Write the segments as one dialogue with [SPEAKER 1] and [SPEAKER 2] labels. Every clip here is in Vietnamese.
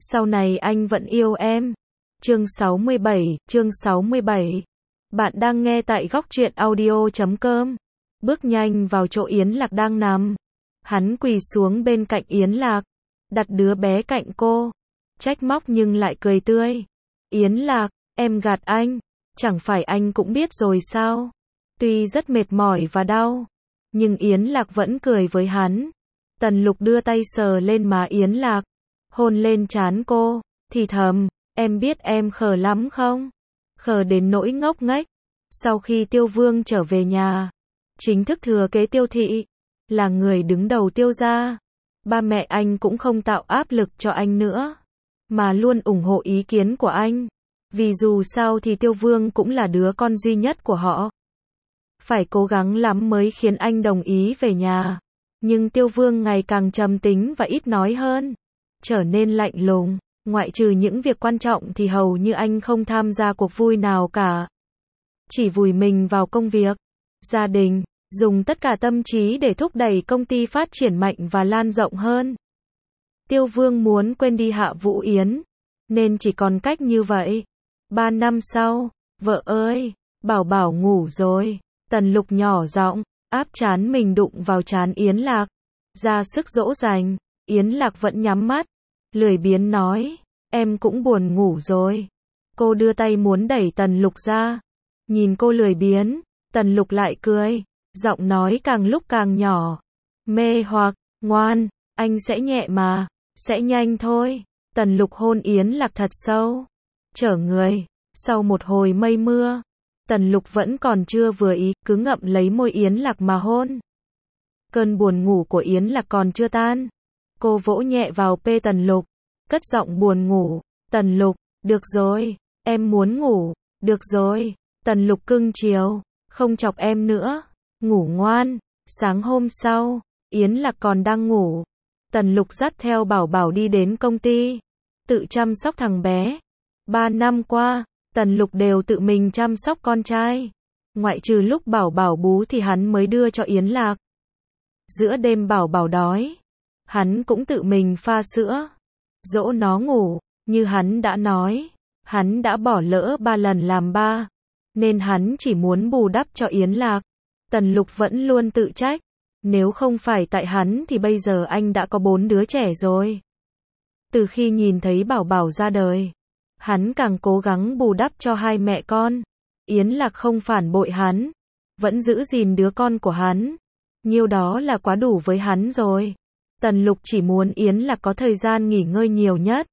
[SPEAKER 1] Sau này anh vẫn yêu em. Chương 67. Bạn đang nghe tại góc truyện audio.com. Bước nhanh vào chỗ Yến Lạc đang nằm. Hắn quỳ xuống bên cạnh Yến Lạc, đặt đứa bé cạnh cô, trách móc nhưng lại cười tươi. Yến Lạc, em gạt anh, chẳng phải anh cũng biết rồi sao? Tuy rất mệt mỏi và đau, nhưng Yến Lạc vẫn cười với hắn. Tần Lục đưa tay sờ lên má Yến Lạc, hôn lên trán cô, thì thầm, em biết em khờ lắm không? Khờ đến nỗi ngốc nghếch. Sau khi Tiêu Vương trở về nhà, chính thức thừa kế Tiêu thị, là người đứng đầu Tiêu gia, ba mẹ anh cũng không tạo áp lực cho anh nữa, mà luôn ủng hộ ý kiến của anh. Vì dù sao thì Tiêu Vương cũng là đứa con duy nhất của họ. Phải cố gắng lắm mới khiến anh đồng ý về nhà. Nhưng Tiêu Vương ngày càng trầm tính và ít nói hơn, trở nên lạnh lùng, ngoại trừ những việc quan trọng thì hầu như anh không tham gia cuộc vui nào cả. Chỉ vùi mình vào công việc, gia đình, dùng tất cả tâm trí để thúc đẩy công ty phát triển mạnh và lan rộng hơn. Tiêu Vương muốn quên đi Hạ Vũ Yến, nên chỉ còn cách như vậy. 3 năm sau, vợ ơi, Bảo Bảo ngủ rồi. Tần Lục nhỏ giọng, áp trán mình đụng vào trán Yến Lạc, ra sức dỗ dành. Yến Lạc vẫn nhắm mắt, lười biếng nói, em cũng buồn ngủ rồi. Cô đưa tay muốn đẩy Tần Lục ra. Nhìn cô lười biếng, Tần Lục lại cười, giọng nói càng lúc càng nhỏ, mê hoặc, ngoan, anh sẽ nhẹ mà, sẽ nhanh thôi. Tần Lục hôn Yến Lạc thật sâu, chở người. Sau một hồi mây mưa, Tần Lục vẫn còn chưa vừa ý, cứ ngậm lấy môi Yến Lạc mà hôn. Cơn buồn ngủ của Yến Lạc còn chưa tan. Cô vỗ nhẹ vào pê Tần Lục, cất giọng buồn ngủ, Tần Lục, được rồi, em muốn ngủ, được rồi. Tần Lục cưng chiều, không chọc em nữa, ngủ ngoan. Sáng hôm sau, Yến Lạc còn đang ngủ. Tần Lục dắt theo Bảo Bảo đi đến công ty, tự chăm sóc thằng bé. 3 năm qua, Tần Lục đều tự mình chăm sóc con trai. Ngoại trừ lúc Bảo Bảo bú thì hắn mới đưa cho Yến Lạc. Giữa đêm Bảo Bảo đói, hắn cũng tự mình pha sữa, dỗ nó ngủ. Như hắn đã nói, hắn đã bỏ lỡ 3 lần làm ba, nên hắn chỉ muốn bù đắp cho Yến Lạc. Tần Lục vẫn luôn tự trách, nếu không phải tại hắn thì bây giờ anh đã có 4 đứa trẻ rồi. Từ khi nhìn thấy Bảo Bảo ra đời, hắn càng cố gắng bù đắp cho hai mẹ con. Yến Lạc không phản bội hắn, vẫn giữ gìn đứa con của hắn. Nhiêu đó là quá đủ với hắn rồi. Tần Lục chỉ muốn Yến Lạc có thời gian nghỉ ngơi nhiều nhất.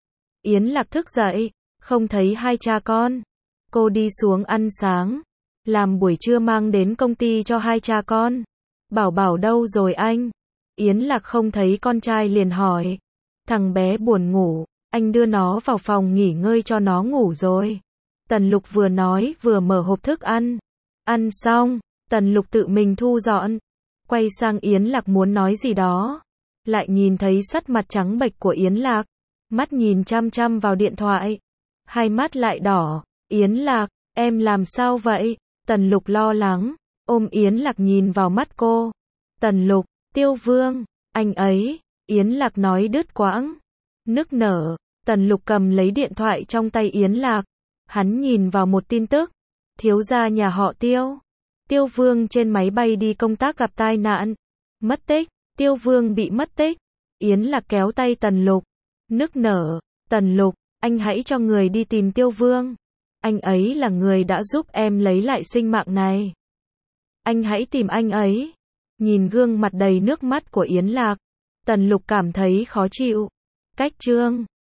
[SPEAKER 1] Yến Lạc thức dậy, không thấy hai cha con. Cô đi xuống ăn sáng, làm buổi trưa mang đến công ty cho hai cha con. Bảo Bảo đâu rồi anh? Yến Lạc không thấy con trai liền hỏi. Thằng bé buồn ngủ, anh đưa nó vào phòng nghỉ ngơi cho nó ngủ rồi. Tần Lục vừa nói vừa mở hộp thức ăn. Ăn xong, Tần Lục tự mình thu dọn. Quay sang Yến Lạc muốn nói gì đó, lại nhìn thấy sắc mặt trắng bệch của Yến Lạc, mắt nhìn chăm chăm vào điện thoại, hai mắt lại đỏ. Yến Lạc, em làm sao vậy? Tần Lục lo lắng, ôm Yến Lạc nhìn vào mắt cô. Tần Lục, Tiêu Vương, anh ấy. Yến Lạc nói đứt quãng, nức nở. Tần Lục cầm lấy điện thoại trong tay Yến Lạc, hắn nhìn vào một tin tức, thiếu gia nhà họ Tiêu, Tiêu Vương trên máy bay đi công tác gặp tai nạn, mất tích. Tiêu Vương bị mất tích. Yến Lạc kéo tay Tần Lục, nức nở, Tần Lục, anh hãy cho người đi tìm Tiêu Vương. Anh ấy là người đã giúp em lấy lại sinh mạng này. Anh hãy tìm anh ấy. Nhìn gương mặt đầy nước mắt của Yến Lạc, Tần Lục cảm thấy khó chịu. Cách chương